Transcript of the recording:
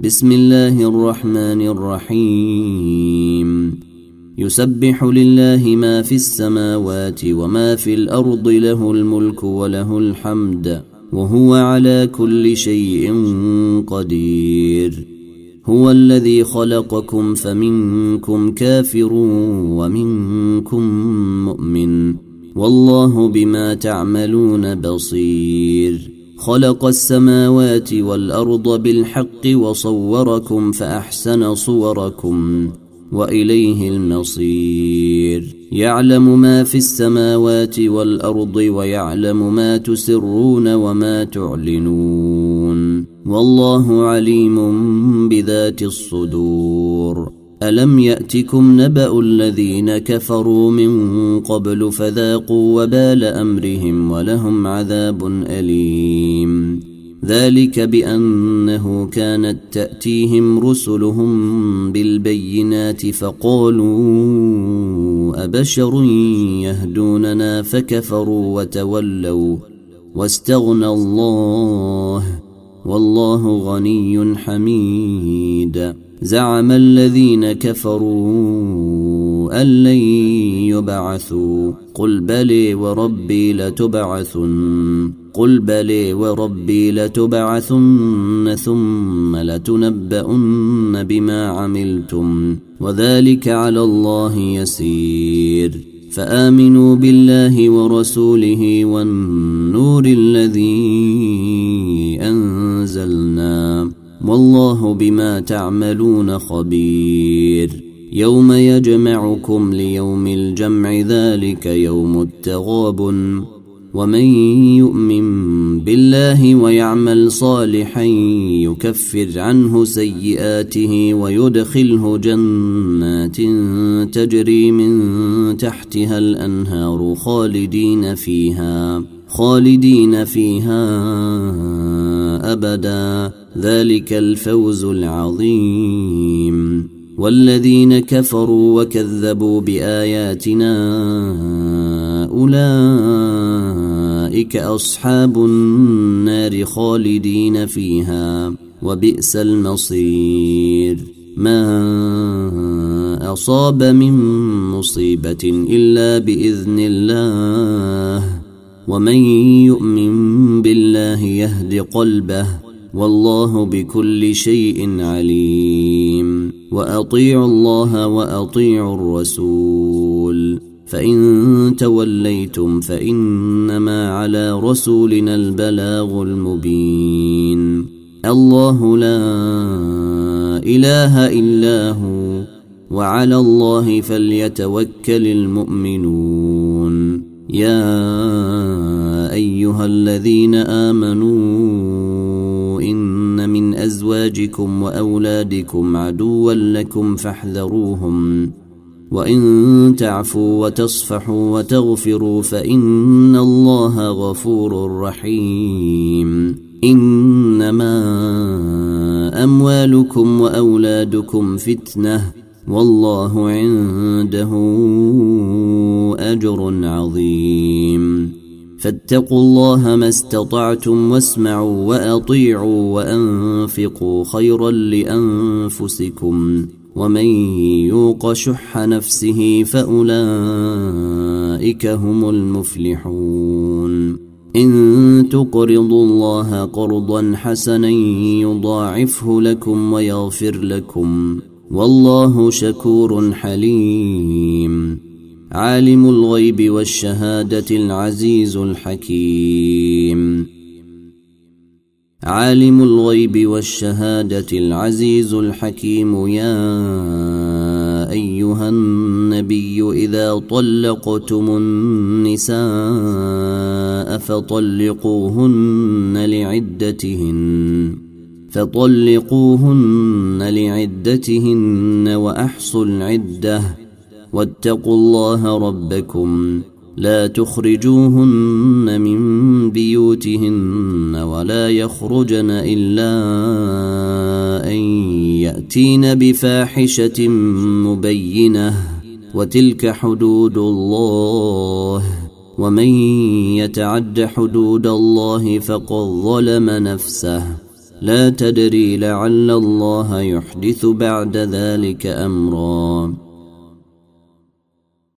بسم الله الرحمن الرحيم يسبح لله ما في السماوات وما في الأرض له الملك وله الحمد وهو على كل شيء قدير. هو الذي خلقكم فمنكم كافر ومنكم مؤمن والله بما تعملون بصير. خلق السماوات والأرض بالحق وصوركم فأحسن صوركم وإليه المصير. يعلم ما في السماوات والأرض ويعلم ما تسرون وما تعلنون والله عليم بذات الصدور. ألم يأتكم نبأ الذين كفروا من قبل فذاقوا وبال أمرهم ولهم عذاب أليم. ذلك بأنه كانت تأتيهم رسلهم بالبينات فقالوا أبشر يهدوننا فكفروا وتولوا واستغنى الله والله غني حميد. زعم الذين كفروا أن لن يبعثوا قل بلي وربي لتبعثن ثم لتنبؤن بما عملتم وذلك على الله يسير. فآمنوا بالله ورسوله والنور الذي أنزلنا والله بما تعملون خبير. يوم يجمعكم ليوم الجمع ذلك يوم التغابن ومن يؤمن بالله ويعمل صالحا يكفر عنه سيئاته ويدخله جنات تجري من تحتها الأنهار خالدين فيها أبدا ذلك الفوز العظيم. والذين كفروا وكذبوا بآياتنا أولئك أصحاب النار خالدين فيها وبئس المصير. ما أصاب من مصيبة إلا بإذن الله ومن يؤمن بالله يهد قلبه والله بكل شيء عليم. وأطيعوا الله وأطيعوا الرسول فإن توليتم فإنما على رسولنا البلاغ المبين. الله لا إله إلا هو وعلى الله فليتوكل المؤمنون. يا أيها الذين آمنوا إن من أزواجكم وأولادكم عدوا لكم فاحذروهم وإن تعفوا وتصفحوا وتغفروا فإن الله غفور رحيم. إنما أموالكم وأولادكم فتنة والله عنده أجر عظيم. فاتقوا الله ما استطعتم واسمعوا وأطيعوا وأنفقوا خيرا لأنفسكم ومن يوق شح نفسه فأولئك هم المفلحون. إن تقرضوا الله قرضا حسنا يضاعفه لكم ويغفر لكم والله شكور حليم. عالم الغيب والشهادة العزيز الحكيم. عالم الغيب والشهادة العزيز الحكيم. يا أيها النبي إذا طلقتم النساء فطلقوهن لعدتهن وأحصوا العدة واتقوا الله ربكم لا تخرجوهن من بيوتهن ولا يخرجن إلا أن يأتين بفاحشة مبينة وتلك حدود الله ومن يتعد حدود الله فقد ظلم نفسه لا تدري لعل الله يحدث بعد ذلك أمرا.